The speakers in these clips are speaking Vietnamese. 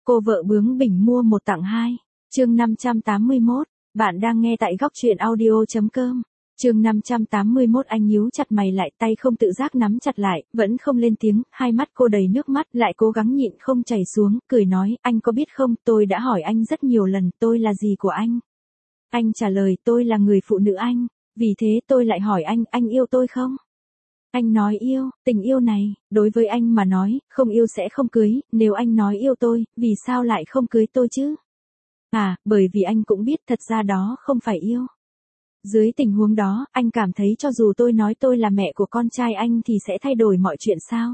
Cô vợ bướng bỉnh mua một tặng hai. Chương 581, bạn đang nghe tại góc truyện audio.com. Chương 581 anh nhíu chặt mày lại, tay không tự giác nắm chặt lại, vẫn không lên tiếng, hai mắt cô đầy nước mắt, lại cố gắng nhịn không chảy xuống, cười nói, anh có biết không, tôi đã hỏi anh rất nhiều lần, tôi là gì của anh? Anh trả lời, tôi là người phụ nữ anh, vì thế tôi lại hỏi anh yêu tôi không? Anh nói yêu, tình yêu này, đối với anh mà nói, không yêu sẽ không cưới, nếu anh nói yêu tôi, vì sao lại không cưới tôi chứ? À, bởi vì anh cũng biết thật ra đó không phải yêu. Dưới tình huống đó, anh cảm thấy cho dù tôi nói tôi là mẹ của con trai anh thì sẽ thay đổi mọi chuyện sao?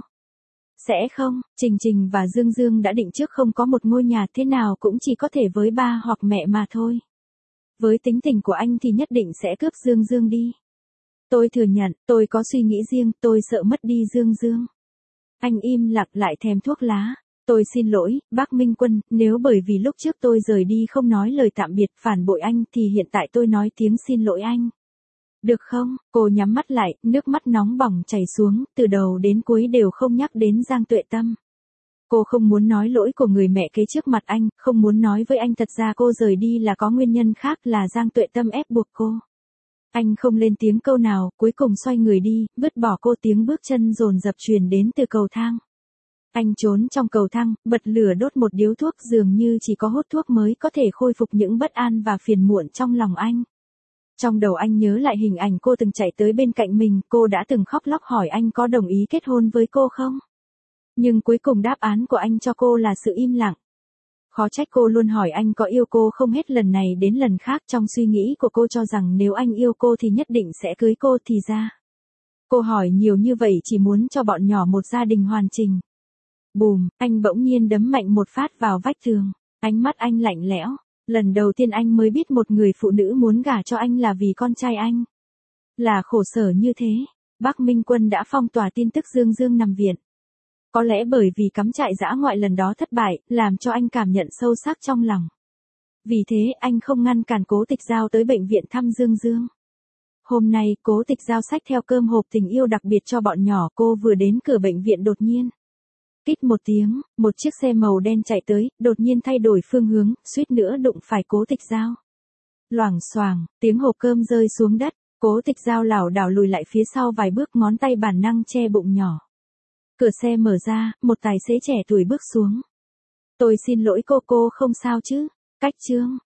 Sẽ không, Trình Trình và Dương Dương đã định trước không có một ngôi nhà, thế nào cũng chỉ có thể với ba hoặc mẹ mà thôi. Với tính tình của anh thì nhất định sẽ cướp Dương Dương đi. Tôi thừa nhận, tôi có suy nghĩ riêng, tôi sợ mất đi Dương Dương. Anh im lặng lại thèm thuốc lá. Tôi xin lỗi, bác Minh Quân, nếu bởi vì lúc trước tôi rời đi không nói lời tạm biệt, phản bội anh, thì hiện tại tôi nói tiếng xin lỗi anh. Được không? Cô nhắm mắt lại, nước mắt nóng bỏng chảy xuống, từ đầu đến cuối đều không nhắc đến Giang Tuệ Tâm. Cô không muốn nói lỗi của người mẹ kế trước mặt anh, không muốn nói với anh thật ra cô rời đi là có nguyên nhân khác, là Giang Tuệ Tâm ép buộc cô. Anh không lên tiếng câu nào, cuối cùng xoay người đi, vứt bỏ cô, tiếng bước chân dồn dập truyền đến từ cầu thang. Anh trốn trong cầu thang, bật lửa đốt một điếu thuốc, dường như chỉ có hút thuốc mới có thể khôi phục những bất an và phiền muộn trong lòng anh. Trong đầu anh nhớ lại hình ảnh cô từng chạy tới bên cạnh mình, cô đã từng khóc lóc hỏi anh có đồng ý kết hôn với cô không? Nhưng cuối cùng đáp án của anh cho cô là sự im lặng. Khó trách cô luôn hỏi anh có yêu cô không hết lần này đến lần khác, trong suy nghĩ của cô cho rằng nếu anh yêu cô thì nhất định sẽ cưới cô, thì ra. Cô hỏi nhiều như vậy chỉ muốn cho bọn nhỏ một gia đình hoàn chỉnh. Bùm, anh bỗng nhiên đấm mạnh một phát vào vách tường. Ánh mắt anh lạnh lẽo. Lần đầu tiên anh mới biết một người phụ nữ muốn gả cho anh là vì con trai anh. Là khổ sở như thế. Bác Minh Quân đã phong tỏa tin tức Dương Dương nằm viện. Có lẽ bởi vì cắm trại dã ngoại lần đó thất bại, làm cho anh cảm nhận sâu sắc trong lòng. Vì thế anh không ngăn cản Cố Tịch Giao tới bệnh viện thăm Dương Dương. Hôm nay, Cố Tịch Giao xách theo cơm hộp tình yêu đặc biệt cho bọn nhỏ, cô vừa đến cửa bệnh viện đột nhiên. Kít một tiếng, một chiếc xe màu đen chạy tới, đột nhiên thay đổi phương hướng, suýt nữa đụng phải Cố Tịch Giao. Loảng xoảng, tiếng hộp cơm rơi xuống đất, Cố Tịch Giao lảo đảo lùi lại phía sau vài bước, ngón tay bản năng che bụng nhỏ. Cửa xe mở ra, một tài xế trẻ tuổi bước xuống. Tôi xin lỗi cô không sao chứ? Cách Trương,